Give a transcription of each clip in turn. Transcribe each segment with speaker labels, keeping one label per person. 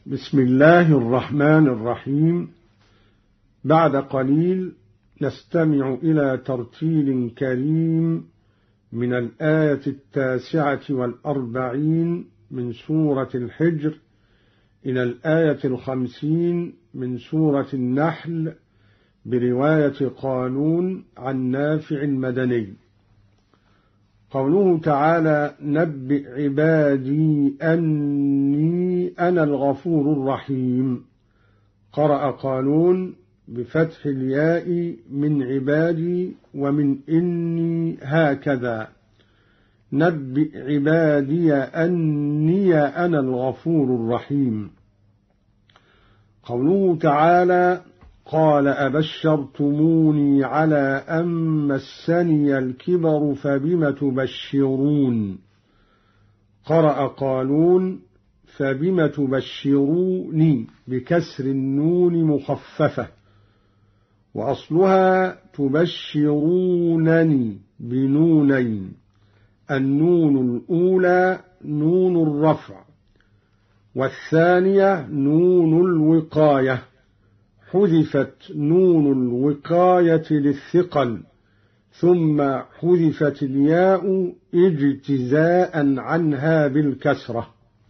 Speaker 1: بسم الله الرحمن الرحيم. بعد قليل نستمع إلى ترتيل كريم من الآية 49 من سورة الحجر إلى الآية 50 من سورة النحل برواية قالون عن نافع المدني. قوله تعالى: نبئ عبادي أني أنا الغفور الرحيم. قرأ قالون بفتح الياء من عبادي ومن إني هكذا: نبئ عبادي أني أنا الغفور الرحيم. قوله تعالى: قال أبشرتموني على أن مسني الكبر فبم تبشرون. قرأ قالون فبم تبشروني بكسر النون مخففة، وأصلها تبشرونني بنونين، النون الأولى نون الرفع والثانية نون الوقاية، حذفت نون الوقاية للثقل ثم حذفت الياء اجتزاء عنها بالكسرة.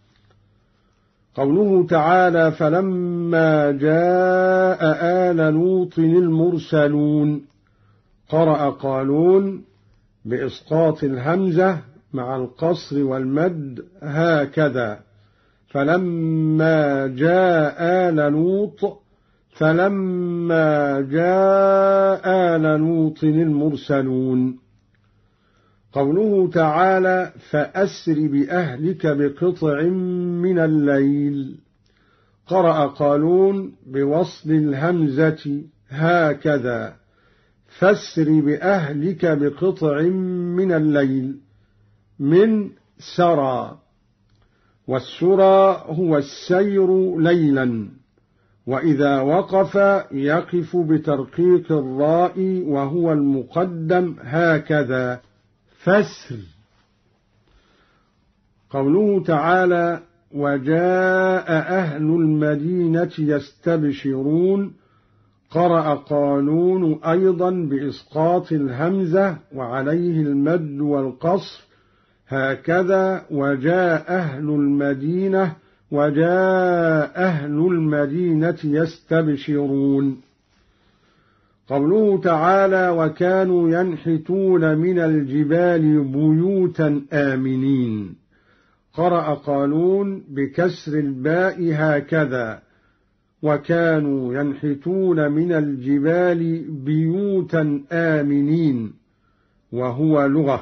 Speaker 1: قوله تعالى: فلما جاء آل لوط المرسلون. قرأ قالون بإسقاط الهمزة مع القصر والمد هكذا: فلما جاء آل لوط، فلما جاء آل لوط المرسلون. قوله تعالى: فأسر بأهلك بقطع من الليل. قرأ قالون بوصل الهمزة هكذا: فاسر بأهلك بقطع من الليل، من سرى، والسرى هو السير ليلا، وإذا وقف يقف بترقيق الراء وهو المقدم هكذا: فسر. قوله تعالى: وجاء أهل المدينة يستبشرون. قرأ قالون أيضا بإسقاط الهمزة وعليه المد والقصر هكذا: وجاء أهل المدينة، وجاء أهل المدينة يستبشرون. قوله تعالى: وكانوا ينحتون من الجبال بيوتا آمنين. قرأ قالون بكسر الباء هكذا: وكانوا ينحتون من الجبال بيوتا آمنين، وهو لغة.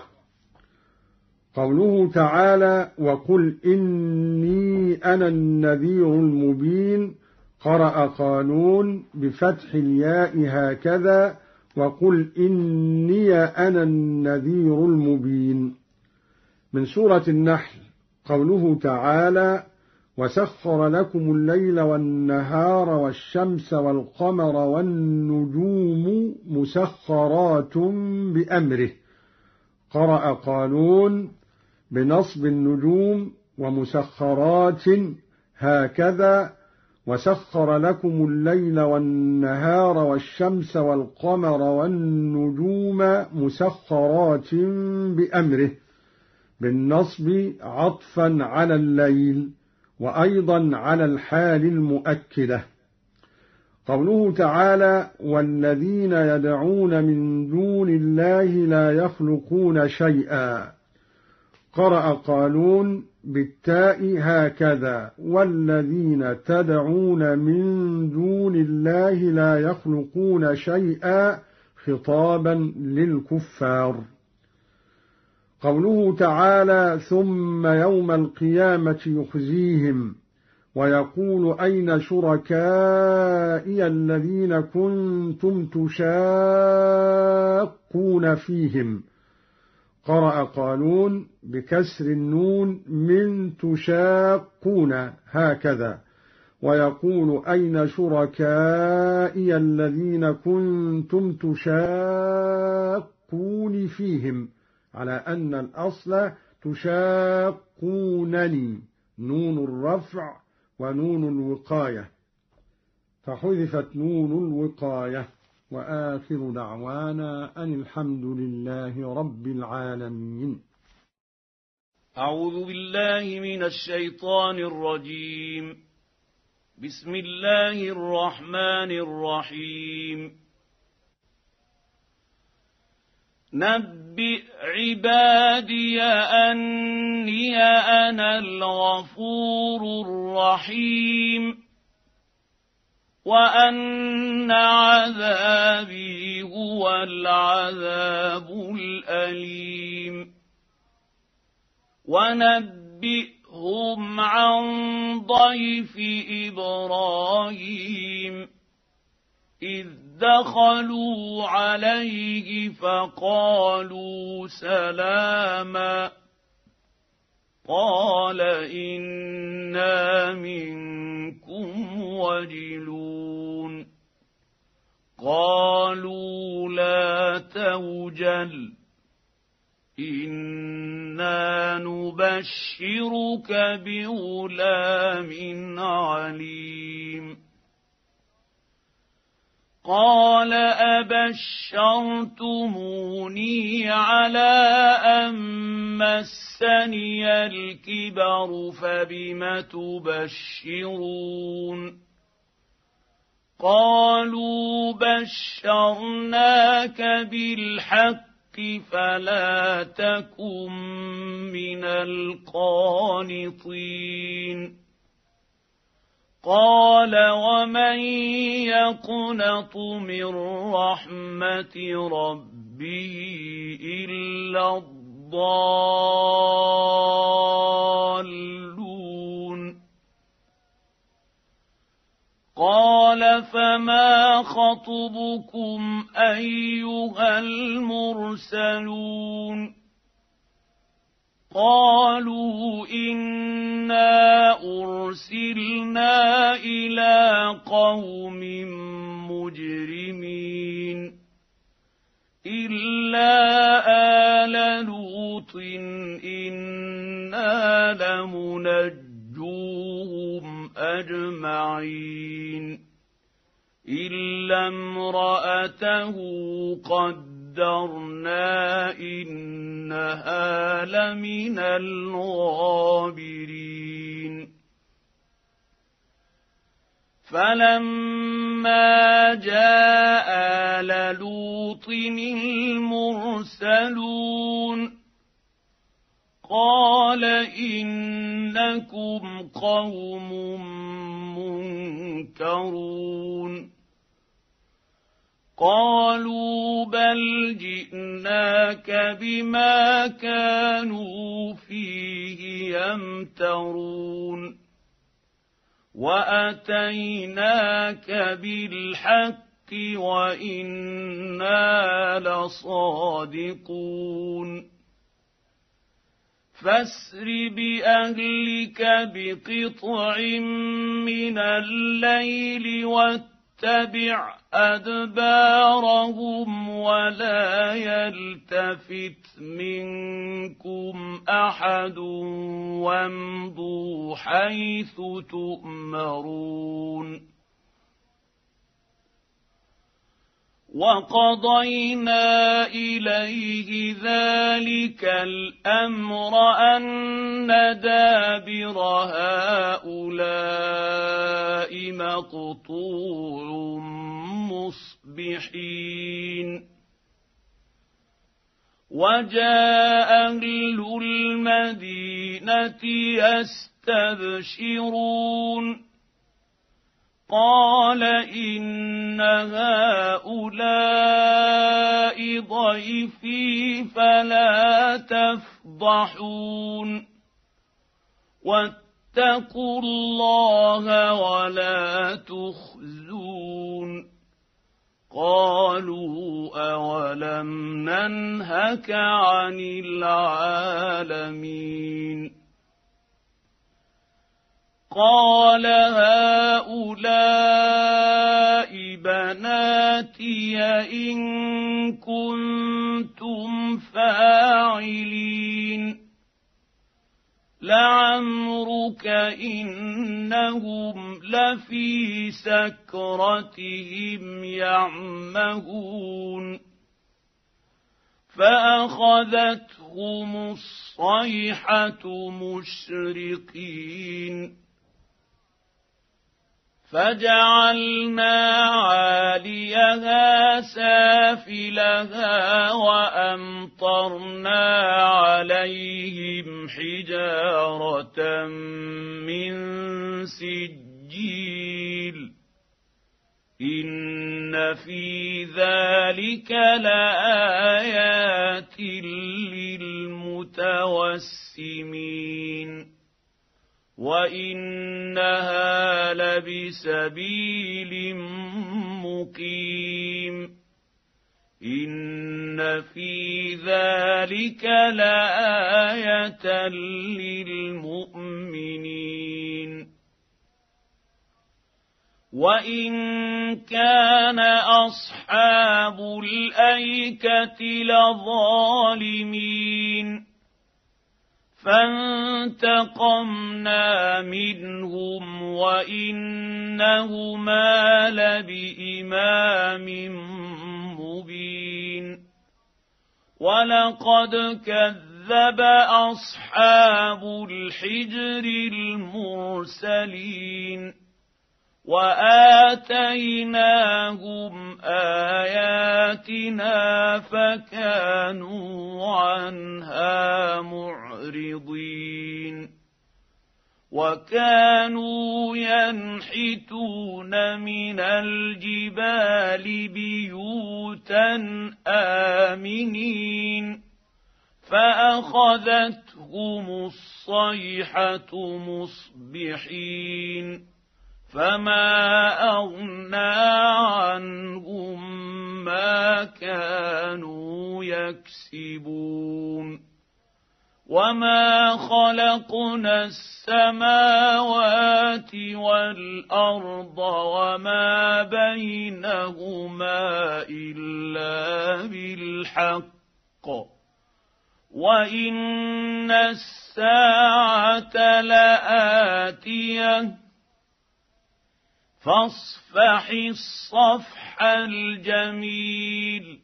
Speaker 1: قوله تعالى: وقل إني أنا النذير المبين. قرأ قالون بفتح الياء هكذا: وقل إني أنا النذير المبين. من سورة النحل. قوله تعالى: وسخر لكم الليل والنهار والشمس والقمر والنجوم مسخرات بأمره. قرأ قالون بنصب النجوم ومسخرات هكذا: وسخر لكم الليل والنهار والشمس والقمر والنجوم مسخرات بأمره، بالنصب عطفا على الليل وأيضا على الحال المؤكدة. قوله تعالى: والذين يدعون من دون الله لا يخلقون شيئا. قرأ قالون بالتاء هكذا: والذين تدعون من دون الله لا يخلقون شيئا، خطابا للكفار. قوله تعالى: ثم يوم القيامة يخزيهم ويقول أين شركائي الذين كنتم تشاقون فيهم. قرأ قالون بكسر النون من تشاقون هكذا: ويقول أين شركائي الذين كنتم تشاقون فيهم، على أن الأصل تشاقونني، نون الرفع ونون الوقاية، فحذفت نون الوقاية. وآخر دعوانا أن الحمد لله رب العالمين.
Speaker 2: أعوذ بالله من الشيطان الرجيم. بسم الله الرحمن الرحيم. نبئ عبادي أني أنا الغفور الرحيم وأن عذابي هو العذاب الأليم. ونبئهم عن ضيف إبراهيم إذ دخلوا عليه فقالوا سلاما قال إنا منكم وجلون قالوا لا توجل إنا نبشرك بغلام عليم. قال أبشرتموني على أن مسني الكبر فبم تبشرون قالوا بشرناك بالحق فلا تكن من القانطين. قال ومن يقنط من رحمة ربه إلا الضالون. قال فما خطبكم أيها المرسلون قالوا إنا أرسلنا إلى قوم مجرمين إلا آل لوط إنا لمنجوهم أجمعين إلا امرأته قدرنا إنها لمن الغابرين. فلما جاء آل لوط المرسلون قال إنكم قوم منكرون قالوا بل جئناك بما كانوا فيه يمترون وأتيناك بالحق وإنا لصادقون. فاسر بأهلك بقطع من الليل واتبع أدبارهم ولا يلتفت منكم أحد وامضوا حيث تؤمرون. وقضينا إليه ذلك الأمر أن دابر هؤلاء مقطوع مصبحين. وجاء أهل المدينة يستبشرون قال إن هؤلاء ضيفي فلا تفضحون واتقوا الله ولا تخزون. قالوا أولم ننهك عن العالمين. قال هؤلاء بناتي إن كنتم فاعلين لعمرك إنهم لفي سكرتهم يعمهون فأخذتهم الصيحة مشرقين فجعلنا عاليها سافلها وأمطرنا عليهم حجارة من سجيل إن في ذلك لآيات للمتوسمين وإنها لبسبيل مقيم إن في ذلك لآية للمؤمنين وإن كان أصحاب الأيكة لظالمين فانتقمنا منهم وإنهما لبإمام مبين ولقد كذب أصحاب الحجر المرسلين وآتيناهم آياتنا فكانوا عنها معرضين وكانوا ينحتون من الجبال بيوتا آمنين فأخذتهم الصيحة مصبحين فما أغنى عنهم ما كانوا يكسبون وما خلقنا السماوات والأرض وما بينهما إلا بالحق وإن الساعة لآتية فاصفح الصفح الجميل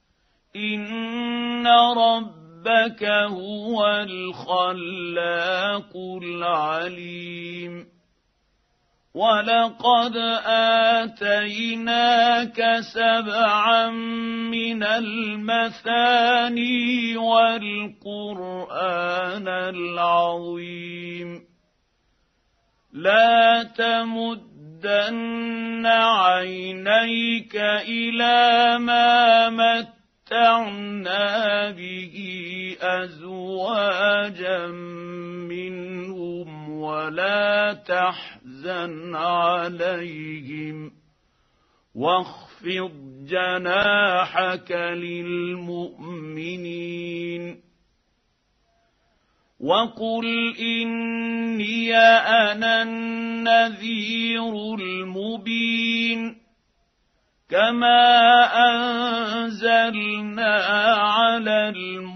Speaker 2: إن ربك هو الخلاق العليم ولقد آتيناك 7 من المثاني والقرآن العظيم لا تمدن عينيك إلى ما متعنا به أزواجا منهم ولا تحزن عليهم واخفض جناحك للمؤمنين وقل إني أنا النذير المبين كما أنزلنا على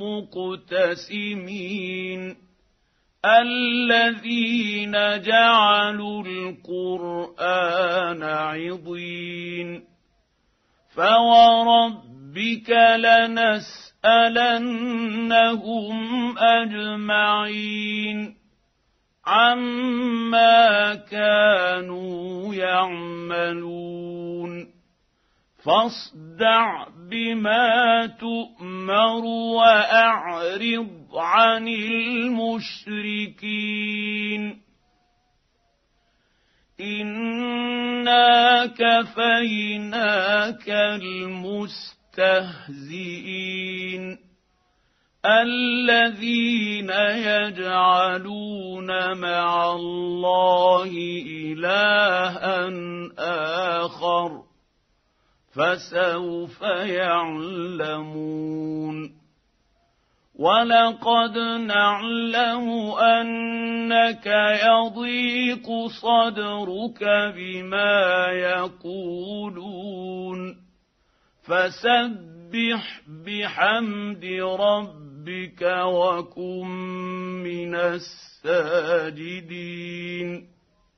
Speaker 2: المقتسمين الذين جعلوا القرآن عضين فوربك لنسألنهم أجمعين عما كانوا يعملون فاصدع بما تؤمر وأعرض عن المشركين إنا كفيناك المستهزئين الذين يجعلون مع الله إلها آخر فسوف يعلمون ولقد نعلم أنك يضيق صدرك بما يقولون فسبح بحمد ربك ربك وكن من الساجدين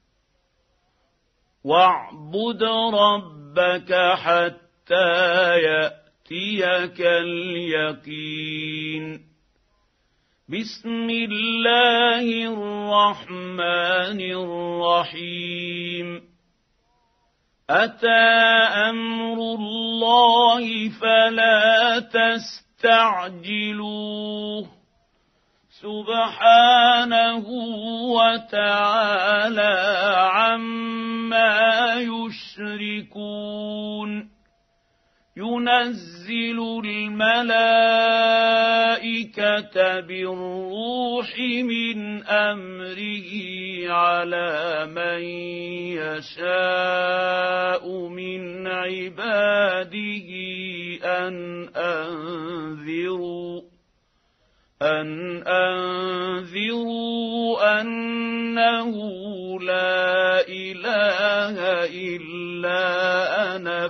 Speaker 2: واعبد ربك حتى يأتيك اليقين بسم الله الرحمن الرحيم أتى أمر الله فلا تستعجلوه سبحانه وتعالى عما يشركون ينزل الملائكة بالروح من أمره على من يشاء من عباده أن أنذروا أنه لا إله إلا أنا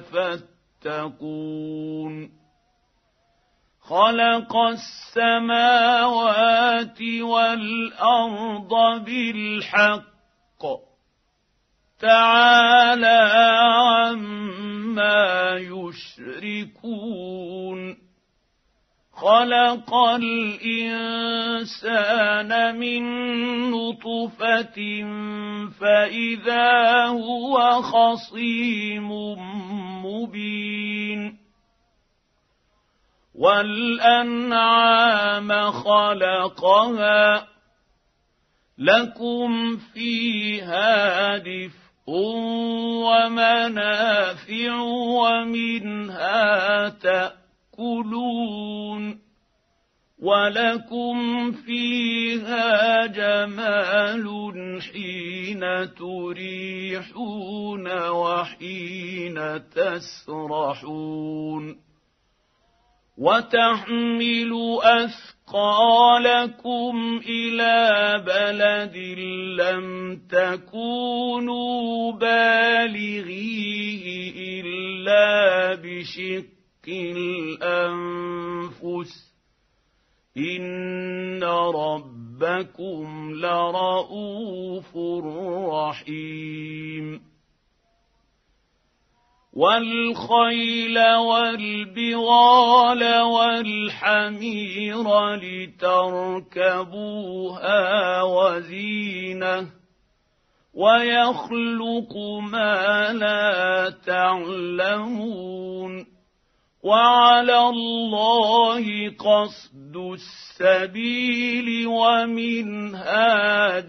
Speaker 2: فاتقون خلق السماوات والأرض بالحق تعالى عما يشركون خلق الإنسان من نطفة فإذا هو خصيم مبين والأنعام خلقها لكم فيها دفء ومنافع ومنها تأكلون ولكم فيها جمال حين تريحون وحين تسرحون وتحمل أثقالكم إلى بلد لم تكونوا بالغيه إلا بشق الأنفس إن ربكم لرءوف رحيم والخيل والبغال والحمير لتركبوها وزينة ويخلق ما لا تعلمون وعلى الله قصد السبيل ومنها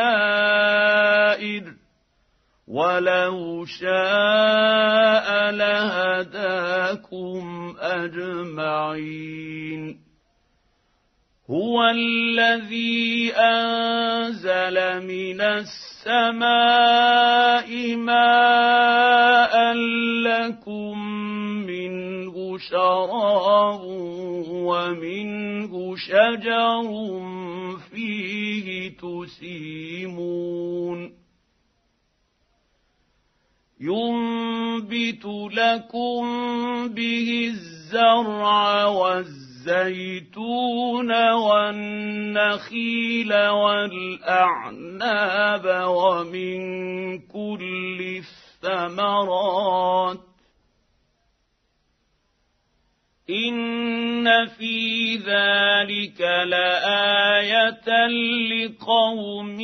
Speaker 2: جائر ولو شاء لهداكم أجمعين هو الذي أنزل من السماء ماء لكم منه شراب ومنه شجر فيه تسيمون ينبت لكم به الزرع والزيتون والنخيل والأعناب ومن كل الثمرات إن في ذلك لآية لقوم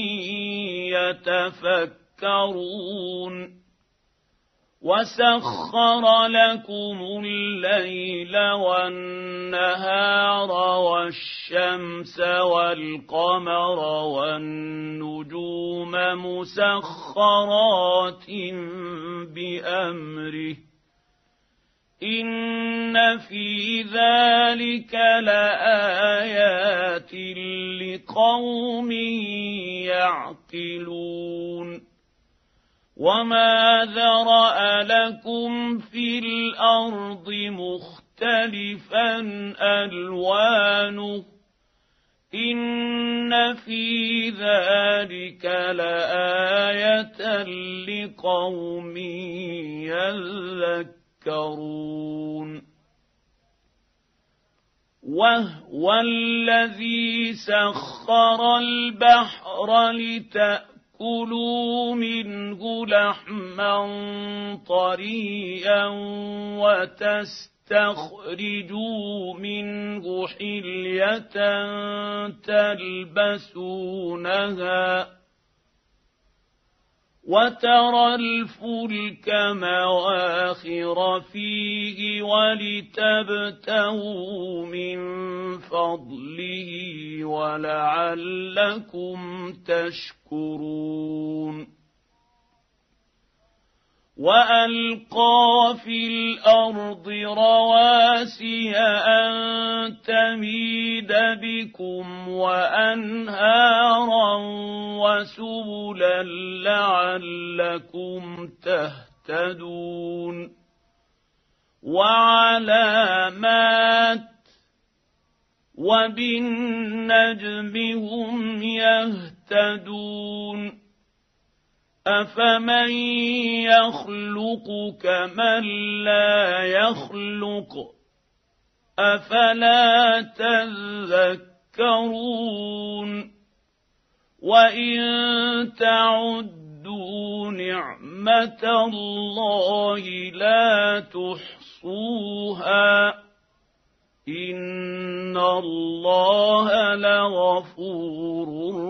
Speaker 2: يتفكرون وسخر لكم الليل والنهار والشمس والقمر والنجوم مسخرات بأمره إن في ذلك لآيات لقوم يعقلون وما ذرأ لكم في الأرض مختلفا ألوانه إن في ذلك لآية لقوم يذكرون وهو الذي سخر البحر لتأكلوا منه لحما طريا وتستخرجوا منه حلية تلبسونها وترى الفلك مواخر فيه ولتبتغوا من فضله ولعلكم تشكرون وألقى في الأرض رواسي أن تميد بكم وأنهارا وسبلا لعلكم تهتدون وعلامات وبالنجم هم يهتدون أفمن يخلق كمن لا يخلق أفلا تذكرون وإن تعدوا نعمة الله لا تحصوها إن الله لغفور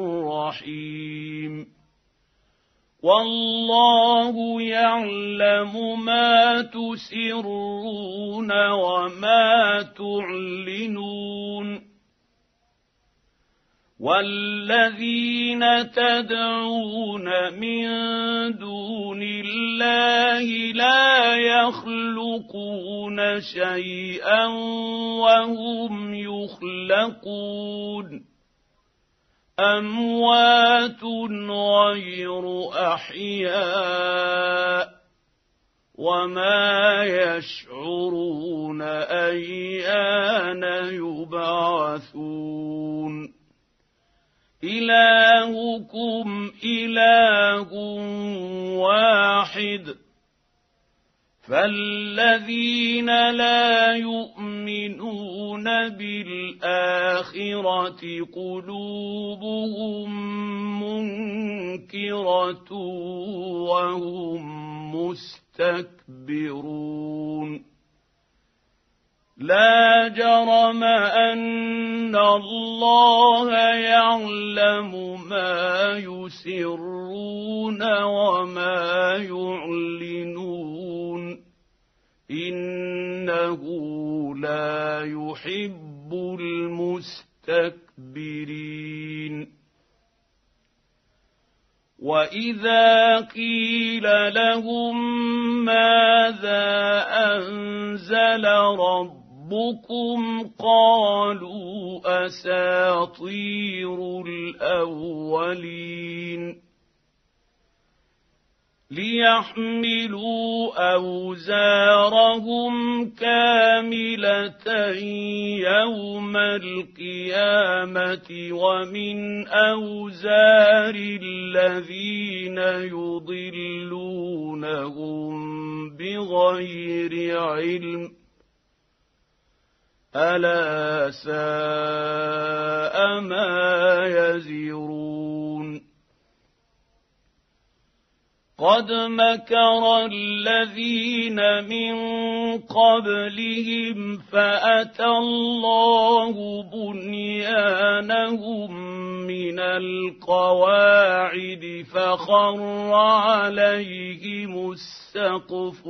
Speaker 2: رحيم والله يعلم ما تسرون وما تعلنون والذين تدعون من دون الله لا يخلقون شيئا وهم يخلقون أموات غير أحياء وما يشعرون أيان يبعثون إلهكم إله واحد فالذين لا يؤمنون بالآخرة قلوبهم منكرة وهم مستكبرون لا جرم أن الله يعلم ما يسرون وما يعلنون إنه لا يحب المستكبرين وإذا قيل لهم ماذا أنزل ربكم قالوا أساطير الأولين ليحملوا أوزارهم كاملة يوم القيامة ومن أوزار الذين يضلونهم بغير علم ألا ساء ما يزرون قد مكر الذين من قبلهم فأتى الله بنيانهم من القواعد فخر عليهم السقف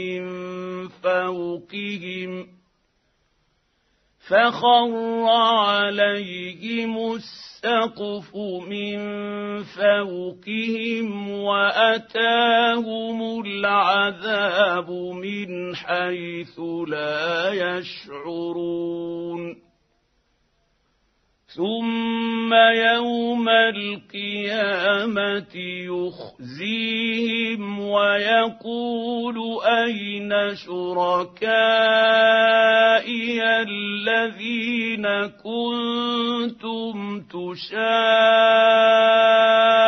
Speaker 2: من فوقهم وأتاهم العذاب من حيث لا يشعرون ثم يوم القيامة يخزيهم ويقول أين شركائي الذين كنتم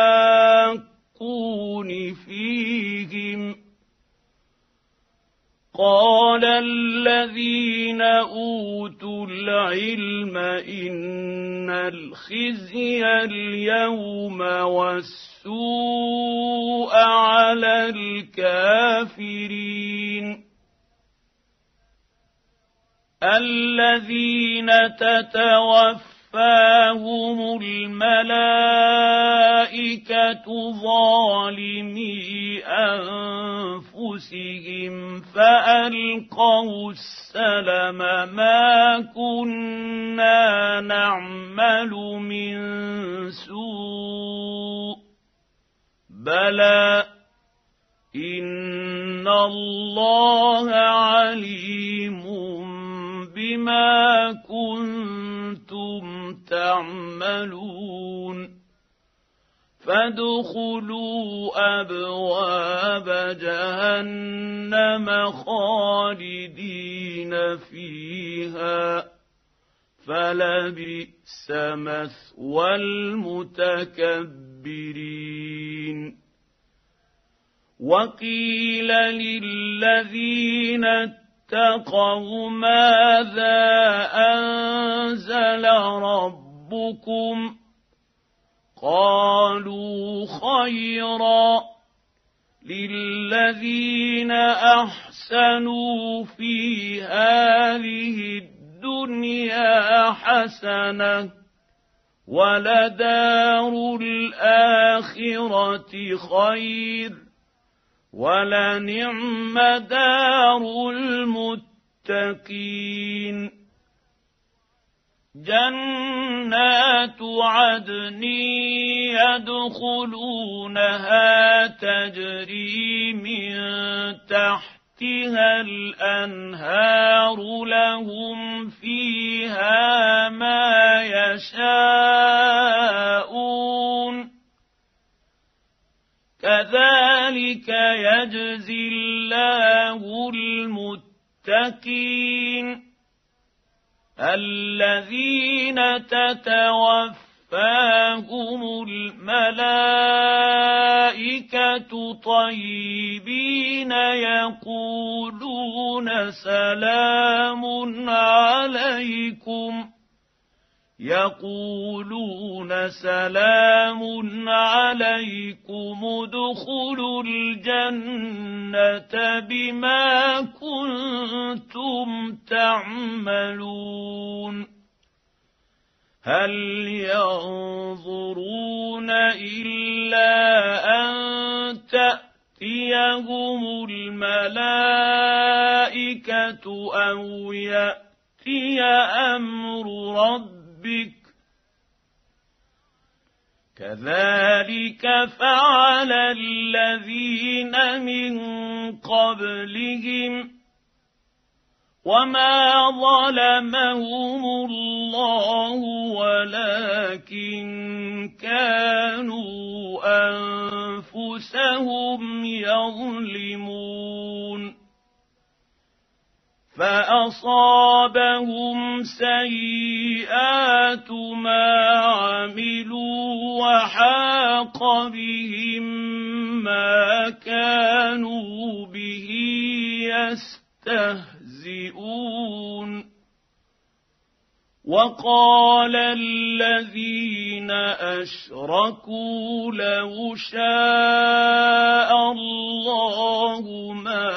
Speaker 2: تشاقون فيهم قال الذين أوتوا العلم إن الخزي اليوم والسوء على الكافرين الذين تتوفاهم الملائكة ظالمي أنفسهم فألقوا السلم ما كنا نعمل من سوء بلى إن الله عليم بما كنتم تعملون فادخلوا أبواب جهنم خالدين فيها فلبئس مثوى المتكبرين وقيل للذين اتقوا ماذا أنزل ربكم قالوا خيرا للذين أحسنوا في هذه الدنيا حسنة ولدار الآخرة خير ولنعم دار المتقين جنات عدن يدخلونها تجري من تحتها الأنهار لهم فيها ما يشاءون كذلك يجزي الله المتقين الذين تتوفاهم الملائكة طيبين يقولون سلام عليكم ادخلوا الجنة بما كنتم تعملون هل ينظرون إلا أن تأتيهم الملائكة أو يأتي أمر ربك كذلك فعل الذين من قبلهم وما ظلمهم الله ولكن كانوا أنفسهم يظلمون فأصابهم سيئات ما عملوا وحاق بهم ما كانوا به يستهزئون وقال الذين أشركوا لو شاء الله ما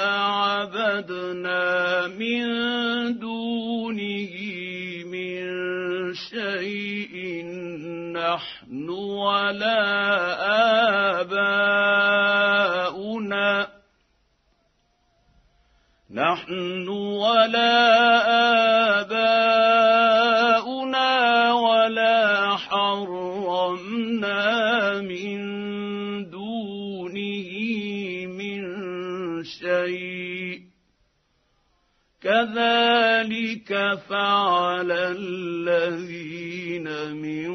Speaker 2: عبدنا من دونه من شيء نحن ولا آباؤنا ولا حرمنا من دونه من شيء كذلك فعل الذين من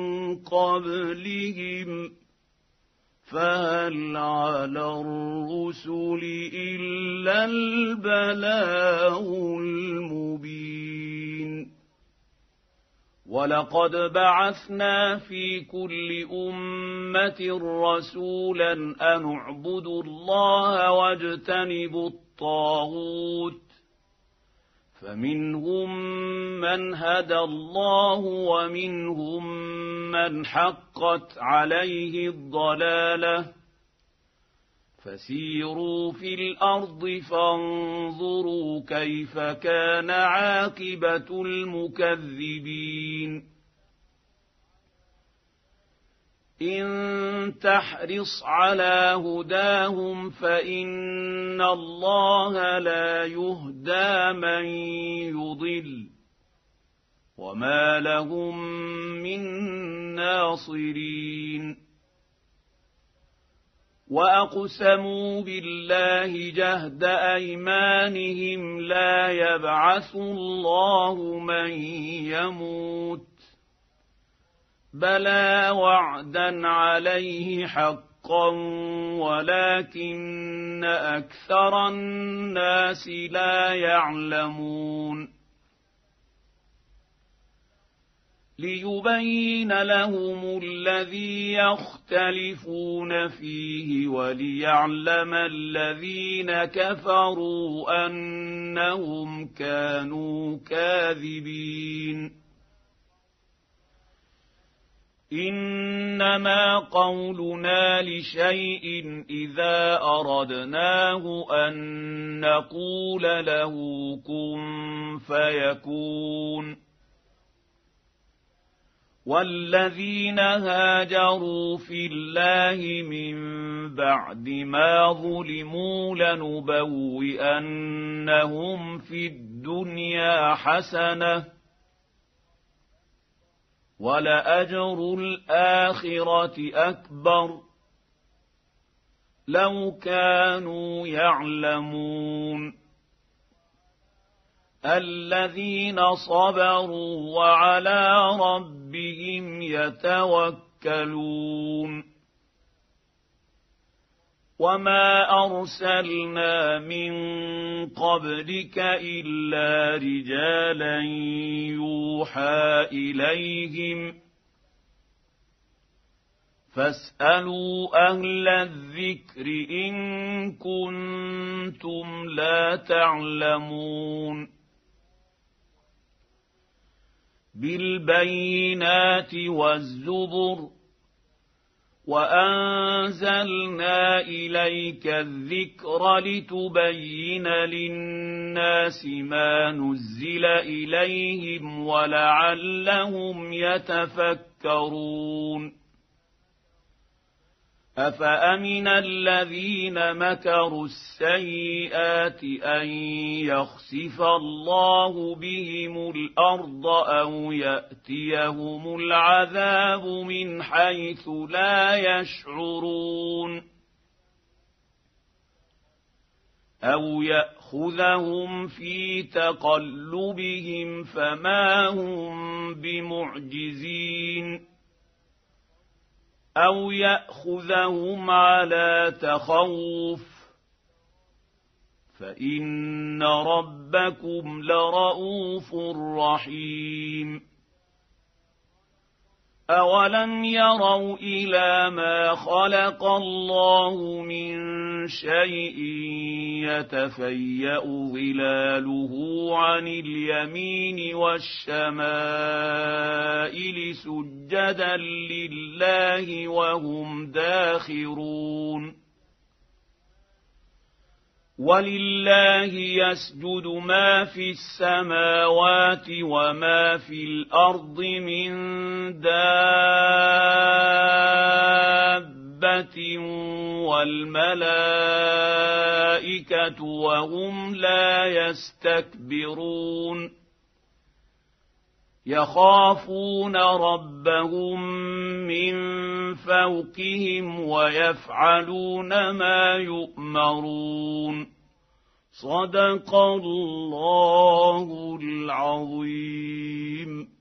Speaker 2: قبلهم فهل على الرسل إلا البلاغ المبين ولقد بعثنا في كل أمة رسولا أن اعبدوا الله واجتنبوا الطاغوت فمنهم من هدى الله ومنهم من حقت عليه الضلالة فسيروا في الأرض فانظروا كيف كان عاقبة المكذبين إن تحرص على هداهم فإن الله لا يهدى من يضل وما لهم من ناصرين وأقسموا بالله جهد أيمانهم لا يبعث الله من يموت بلى وعدا عليه حقا ولكن أكثر الناس لا يعلمون ليبين لهم الذي يختلفون فيه وليعلم الذين كفروا أنهم كانوا كاذبين إنما قولنا لشيء إذا أردناه أن نقول له كن فيكون والذين هاجروا في الله من بعد ما ظلموا لنبوئنهم في الدنيا حسنة ولأجر الآخرة أكبر لو كانوا يعلمون الذين صبروا وعلى ربهم يتوكلون وما أرسلنا من قبلك إلا رجالا يوحى إليهم فاسألوا أهل الذكر إن كنتم لا تعلمون بالبينات والزبر وأنزلنا إليك الذكر لتبين للناس ما نزل إليهم ولعلهم يتفكرون أفأمن الذين مكروا السيئات أن يخسف الله بهم الأرض أو يأتيهم العذاب من حيث لا يشعرون أو يأخذهم في تقلبهم فما هم بمعجزين أو يأخذهم على تخوف فإن ربكم لرءوف رحيم أولم يروا إلى ما خلق الله من شيء يتفيأ ظلاله عن اليمين والشمائل سجدا لله وهم داخرون ولله يسجد ما في السماوات وما في الأرض من دابة والملائكة وهم لا يستكبرون يخافون ربهم من فوقهم ويفعلون ما يؤمرون صدق الله العظيم.